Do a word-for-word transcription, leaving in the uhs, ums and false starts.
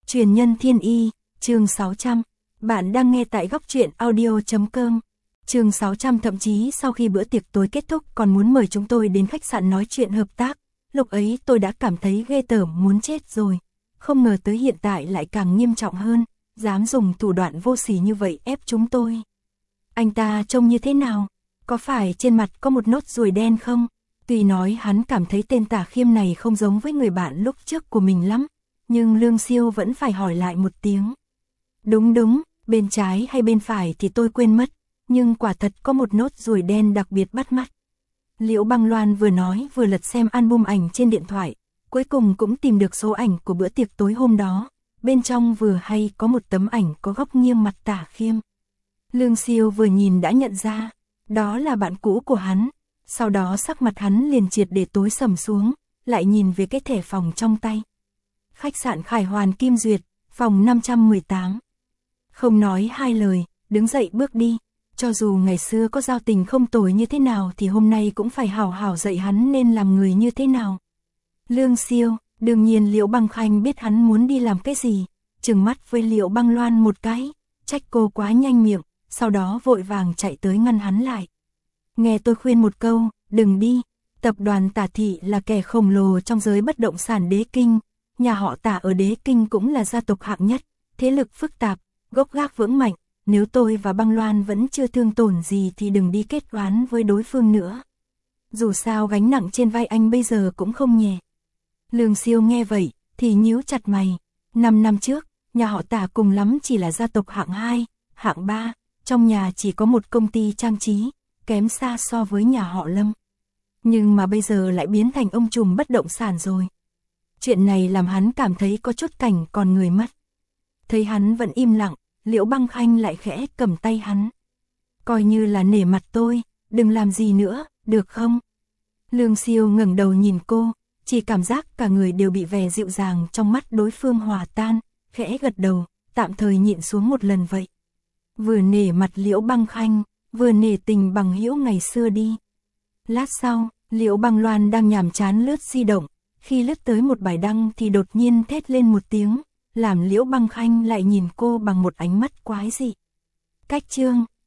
Truyền nhân thiên y, chương sáu trăm. Bạn đang nghe tại góc truyện audio.com. Chương sáu trăm. Thậm chí sau khi bữa tiệc tối kết thúc còn muốn mời chúng tôi đến khách sạn nói chuyện hợp tác. Lúc ấy tôi đã cảm thấy ghê tởm muốn chết rồi. Không ngờ tới hiện tại lại càng nghiêm trọng hơn, dám dùng thủ đoạn vô sỉ như vậy ép chúng tôi. Anh ta trông như thế nào? Có phải trên mặt có một nốt ruồi đen không? Tuy nói hắn cảm thấy tên Tả Khiêm này không giống với người bạn lúc trước của mình lắm, nhưng Lương Siêu vẫn phải hỏi lại một tiếng. Đúng đúng, bên trái hay bên phải thì tôi quên mất, nhưng quả thật có một nốt ruồi đen đặc biệt bắt mắt. Liễu Băng Loan vừa nói vừa lật xem album ảnh trên điện thoại, cuối cùng cũng tìm được số ảnh của bữa tiệc tối hôm đó. Bên trong vừa hay có một tấm ảnh có góc nghiêng mặt Tả Khiêm. Lương Siêu vừa nhìn đã nhận ra, đó là bạn cũ của hắn. Sau đó sắc mặt hắn liền triệt để tối sầm xuống, lại nhìn về cái thẻ phòng trong tay. Khách sạn Khải Hoàn Kim Duyệt, phòng năm trăm mười tám. Không nói hai lời, đứng dậy bước đi. Cho dù ngày xưa có giao tình không tồi như thế nào thì hôm nay cũng phải hảo hảo dạy hắn nên làm người như thế nào. Lương Siêu, đương nhiên Liễu Băng Khanh biết hắn muốn đi làm cái gì, trừng mắt với Liễu Băng Loan một cái, trách cô quá nhanh miệng, sau đó vội vàng chạy tới ngăn hắn lại. Nghe tôi khuyên một câu, đừng đi. Tập đoàn Tả Thị là kẻ khổng lồ trong giới bất động sản Đế Kinh. Nhà họ Tả ở Đế Kinh cũng là gia tộc hạng nhất, thế lực phức tạp, gốc gác vững mạnh. Nếu tôi và Băng Loan vẫn chưa thương tổn gì thì đừng đi kết oán với đối phương nữa. Dù sao gánh nặng trên vai anh bây giờ cũng không nhẹ. Lương Siêu nghe vậy thì nhíu chặt mày. Năm năm trước, nhà họ Tả cùng lắm chỉ là gia tộc hạng hai, hạng ba. Trong nhà chỉ có một công ty trang trí, kém xa so với nhà họ Lâm. Nhưng mà bây giờ lại biến thành ông trùm bất động sản rồi. Chuyện này làm hắn cảm thấy có chút cảnh còn người mất. Thấy hắn vẫn im lặng, Liễu Băng Khanh lại khẽ cầm tay hắn. Coi như là nể mặt tôi, đừng làm gì nữa, được không? Lương Siêu ngẩng đầu nhìn cô, chỉ cảm giác cả người đều bị vẻ dịu dàng trong mắt đối phương hòa tan, khẽ gật đầu, tạm thời nhịn xuống một lần vậy. Vừa nể mặt Liễu Băng Khanh, vừa nể tình bằng hữu ngày xưa đi. Lát sau, Liễu Băng Loan đang nhàm chán lướt di động, khi lướt tới một bài đăng thì đột nhiên thét lên một tiếng, làm Liễu Băng Khanh lại nhìn cô bằng một ánh mắt quái dị. Cách chương